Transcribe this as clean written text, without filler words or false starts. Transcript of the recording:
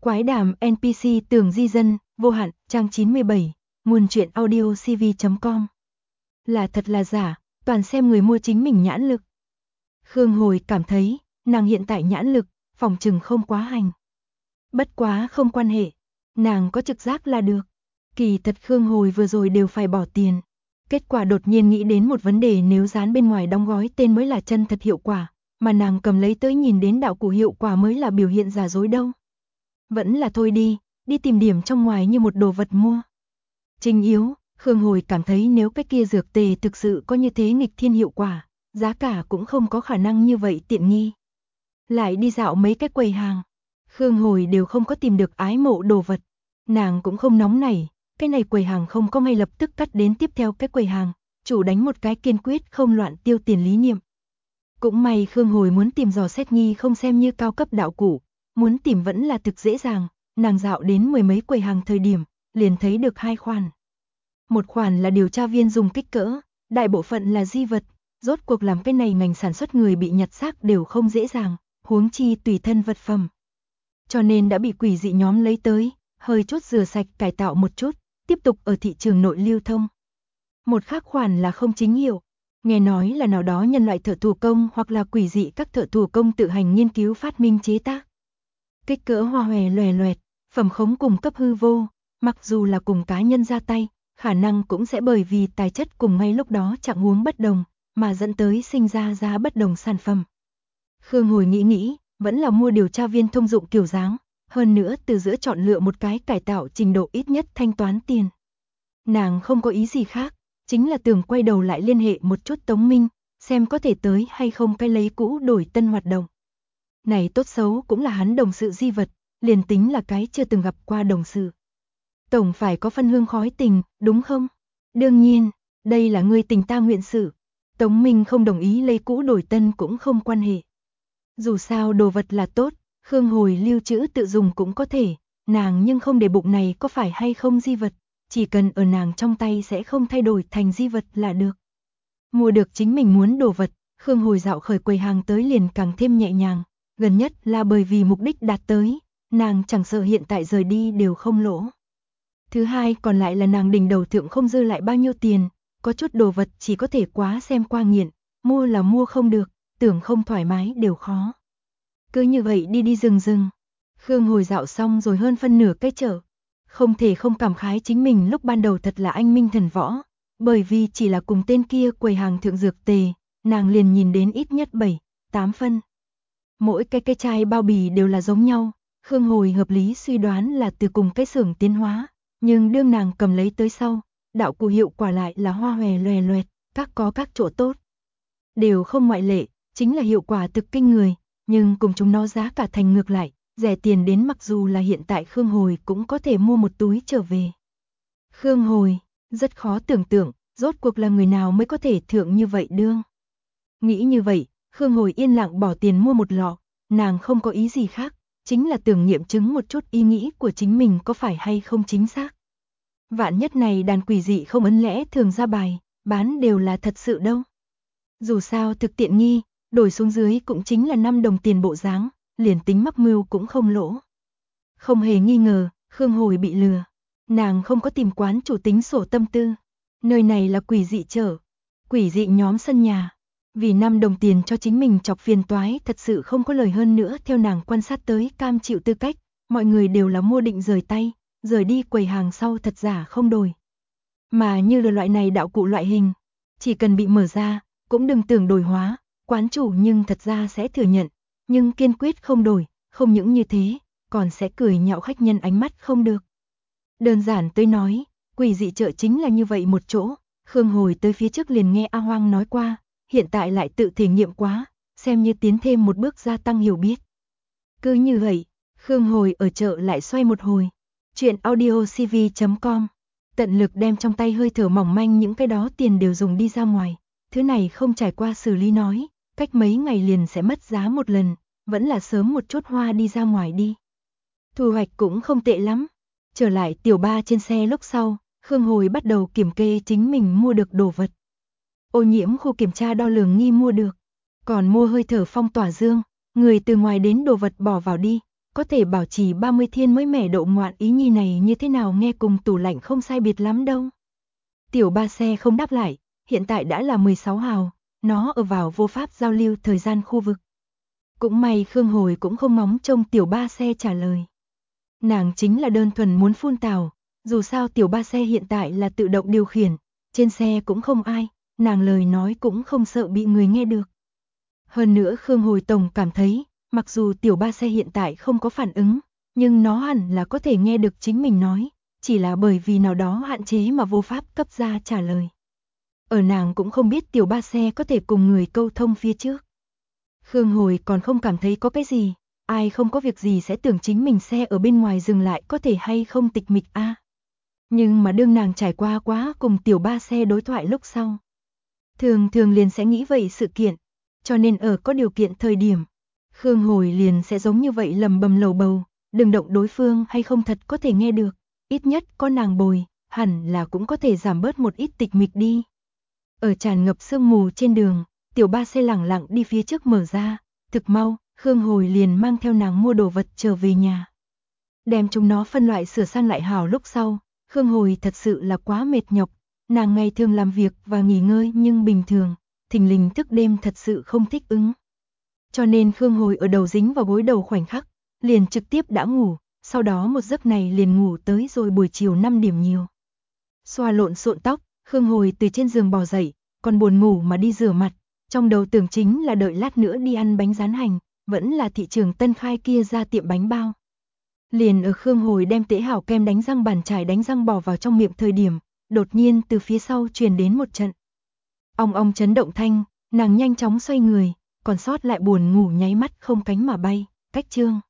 Quái đàm NPC Tường Di Dân, vô hạn, trang 97, nguồn truyện audio cv.com. Là thật là giả, toàn xem người mua chính mình nhãn lực. Khương Hồi cảm thấy, nàng hiện tại nhãn lực, phòng chừng không quá hành. Bất quá không quan hệ, nàng có trực giác là được. Kỳ thật Khương Hồi vừa rồi đều phải bỏ tiền. Kết quả đột nhiên nghĩ đến một vấn đề, nếu dán bên ngoài đóng gói tên mới là chân thật hiệu quả, mà nàng cầm lấy tới nhìn đến đạo cụ hiệu quả mới là biểu hiện giả dối đâu. Vẫn là thôi đi tìm điểm trong ngoài như một đồ vật mua. Chính yếu, Khương Hồi cảm thấy nếu cái kia dược tề thực sự có như thế nghịch thiên hiệu quả, giá cả cũng không có khả năng như vậy tiện nghi. Lại đi dạo mấy cái quầy hàng, Khương Hồi đều không có tìm được ái mộ đồ vật. Nàng cũng không nóng nảy, cái này quầy hàng không có ngay lập tức cắt đến tiếp theo cái quầy hàng, chủ đánh một cái kiên quyết không loạn tiêu tiền lý niệm. Cũng may Khương Hồi muốn tìm dò xét nghi không xem như cao cấp đạo cụ, muốn tìm vẫn là thực dễ dàng, nàng dạo đến mười mấy quầy hàng thời điểm, liền thấy được hai khoản. Một khoản là điều tra viên dùng kích cỡ, đại bộ phận là di vật, rốt cuộc làm cái này ngành sản xuất người bị nhặt xác đều không dễ dàng, huống chi tùy thân vật phẩm. Cho nên đã bị quỷ dị nhóm lấy tới, hơi chút rửa sạch cải tạo một chút, tiếp tục ở thị trường nội lưu thông. Một khác khoản là không chính hiệu, nghe nói là nào đó nhân loại thợ thủ công hoặc là quỷ dị các thợ thủ công tự hành nghiên cứu phát minh chế tác. Kích cỡ hoa hòe loè loẹt, phẩm khống cùng cấp hư vô, mặc dù là cùng cá nhân ra tay, khả năng cũng sẽ bởi vì tài chất cùng ngay lúc đó trạng huống bất đồng, mà dẫn tới sinh ra giá bất đồng sản phẩm. Khương Hồi nghĩ, vẫn là mua điều tra viên thông dụng kiểu dáng, hơn nữa từ giữa chọn lựa một cái cải tạo trình độ ít nhất thanh toán tiền. Nàng không có ý gì khác, chính là tưởng quay đầu lại liên hệ một chút Tống Minh, xem có thể tới hay không cái lấy cũ đổi tân hoạt động. Này tốt xấu cũng là hắn đồng sự di vật, liền tính là cái chưa từng gặp qua đồng sự. Tổng phải có phân hương khói tình, đúng không? Đương nhiên, đây là người tình ta nguyện sự. Tống Minh không đồng ý lấy cũ đổi tân cũng không quan hệ. Dù sao đồ vật là tốt, Khương Hồi lưu trữ tự dùng cũng có thể, nàng nhưng không để bụng này có phải hay không di vật, chỉ cần ở nàng trong tay sẽ không thay đổi thành di vật là được. Mua được chính mình muốn đồ vật, Khương Hồi dạo khởi quầy hàng tới liền càng thêm nhẹ nhàng, gần nhất là bởi vì mục đích đạt tới, nàng chẳng sợ hiện tại rời đi đều không lỗ. Thứ hai còn lại là nàng đỉnh đầu thượng không dư lại bao nhiêu tiền, có chút đồ vật chỉ có thể quá xem qua nghiện, mua là mua không được, tưởng không thoải mái đều khó. Cứ như vậy đi rừng. Khương Hồi dạo xong rồi hơn phân nửa cái chợ. Không thể không cảm khái chính mình lúc ban đầu thật là anh minh thần võ, bởi vì chỉ là cùng tên kia quầy hàng thượng dược tề, nàng liền nhìn đến ít nhất 7, 8 phân. Mỗi cái chai bao bì đều là giống nhau, Khương Hồi hợp lý suy đoán là từ cùng cái xưởng tiến hóa, nhưng đương nàng cầm lấy tới sau, đạo cụ hiệu quả lại là hoa hòe loè loẹt, các có các chỗ tốt. Đều không ngoại lệ, chính là hiệu quả thực kinh người, nhưng cùng chúng nó giá cả thành ngược lại, rẻ tiền đến mặc dù là hiện tại Khương Hồi cũng có thể mua một túi trở về. Khương Hồi, rất khó tưởng tượng, rốt cuộc là người nào mới có thể thượng như vậy đương. Nghĩ như vậy, Khương Hồi yên lặng bỏ tiền mua một lọ, nàng không có ý gì khác, chính là tưởng nghiệm chứng một chút ý nghĩ của chính mình có phải hay không chính xác. Vạn nhất này đàn quỷ dị không ấn lẽ thường ra bài, bán đều là thật sự đâu. Dù sao thực tiện nghi, đổi xuống dưới cũng chính là 5 đồng tiền bộ dáng, liền tính mắc mưu cũng không lỗ. Không hề nghi ngờ, Khương Hồi bị lừa. Nàng không có tìm quán chủ tính sổ tâm tư. Nơi này là quỷ dị chợ, quỷ dị nhóm sân nhà. Vì 5 đồng tiền cho chính mình chọc phiền toái thật sự không có lời hơn nữa. Theo nàng quan sát tới cam chịu tư cách, mọi người đều là mua định rời tay, rời đi quầy hàng sau thật giả không đổi. Mà như là loại này đạo cụ loại hình, chỉ cần bị mở ra, cũng đừng tưởng đổi hóa, quán chủ nhưng thật ra sẽ thừa nhận, nhưng kiên quyết không đổi, không những như thế, còn sẽ cười nhạo khách nhân ánh mắt không được. Đơn giản tới nói, quỷ dị chợ chính là như vậy một chỗ, Khương Hồi tới phía trước liền nghe A Hoang nói qua, hiện tại lại tự thể nghiệm quá, xem như tiến thêm một bước gia tăng hiểu biết. Cứ như vậy, Khương Hồi ở chợ lại xoay một hồi, chuyện audio cv.com, tận lực đem trong tay hơi thở mỏng manh những cái đó tiền đều dùng đi ra ngoài, thứ này không trải qua xử lý nói, cách mấy ngày liền sẽ mất giá một lần, vẫn là sớm một chút hoa đi ra ngoài đi. Thu hoạch cũng không tệ lắm. Trở lại tiểu ba trên xe lúc sau, Khương Hồi bắt đầu kiểm kê chính mình mua được đồ vật. Ô nhiễm khu kiểm tra đo lường nghi mua được, còn mua hơi thở phong tỏa dương, người từ ngoài đến đồ vật bỏ vào đi, có thể bảo trì 30 thiên mới mẻ độ ngoạn ý nhi này như thế nào nghe cùng tủ lạnh không sai biệt lắm đâu. Tiểu ba xe không đáp lại, hiện tại đã là 16 hào, nó ở vào vô pháp giao lưu thời gian khu vực. Cũng may Khương Hồi cũng không móng trông tiểu ba xe trả lời. Nàng chính là đơn thuần muốn phun tào, dù sao tiểu ba xe hiện tại là tự động điều khiển, trên xe cũng không ai, nàng lời nói cũng không sợ bị người nghe được. Hơn nữa Khương Hồi tổng cảm thấy, mặc dù tiểu ba xe hiện tại không có phản ứng, nhưng nó hẳn là có thể nghe được chính mình nói, chỉ là bởi vì nào đó hạn chế mà vô pháp cấp ra trả lời. Ở nàng cũng không biết tiểu ba xe có thể cùng người câu thông phía trước. Khương Hồi còn không cảm thấy có cái gì, ai không có việc gì sẽ tưởng chính mình xe ở bên ngoài dừng lại có thể hay không tịch mịch a. Nhưng mà đương nàng trải qua quá cùng tiểu ba xe đối thoại lúc sau. Thường thường liền sẽ nghĩ vậy sự kiện, cho nên ở có điều kiện thời điểm, Khương Hồi liền sẽ giống như vậy lầm bầm lầu bầu, đừng động đối phương hay không thật có thể nghe được, ít nhất có nàng bồi, hẳn là cũng có thể giảm bớt một ít tịch mịch đi. Ở tràn ngập sương mù trên đường, tiểu ba xe lẳng lặng đi phía trước mở ra, thực mau, Khương Hồi liền mang theo nàng mua đồ vật trở về nhà. Đem chúng nó phân loại sửa sang lại hảo lúc sau, Khương Hồi thật sự là quá mệt nhọc, nàng ngày thường làm việc và nghỉ ngơi nhưng bình thường, thình lình thức đêm thật sự không thích ứng. Cho nên Khương Hồi ở đầu dính vào gối đầu khoảnh khắc, liền trực tiếp đã ngủ, sau đó một giấc này liền ngủ tới rồi buổi chiều 5 điểm nhiều. Xoa lộn xộn tóc, Khương Hồi từ trên giường bò dậy, còn buồn ngủ mà đi rửa mặt, trong đầu tưởng chính là đợi lát nữa đi ăn bánh rán hành, vẫn là thị trường Tân Khai kia ra tiệm bánh bao. Liền ở Khương Hồi đem tễ hảo kem đánh răng bàn chải đánh răng bỏ vào trong miệng thời điểm, đột nhiên từ phía sau truyền đến một trận ong ong chấn động thanh, nàng nhanh chóng xoay người, còn sót lại buồn ngủ nháy mắt không cánh mà bay, cách chương.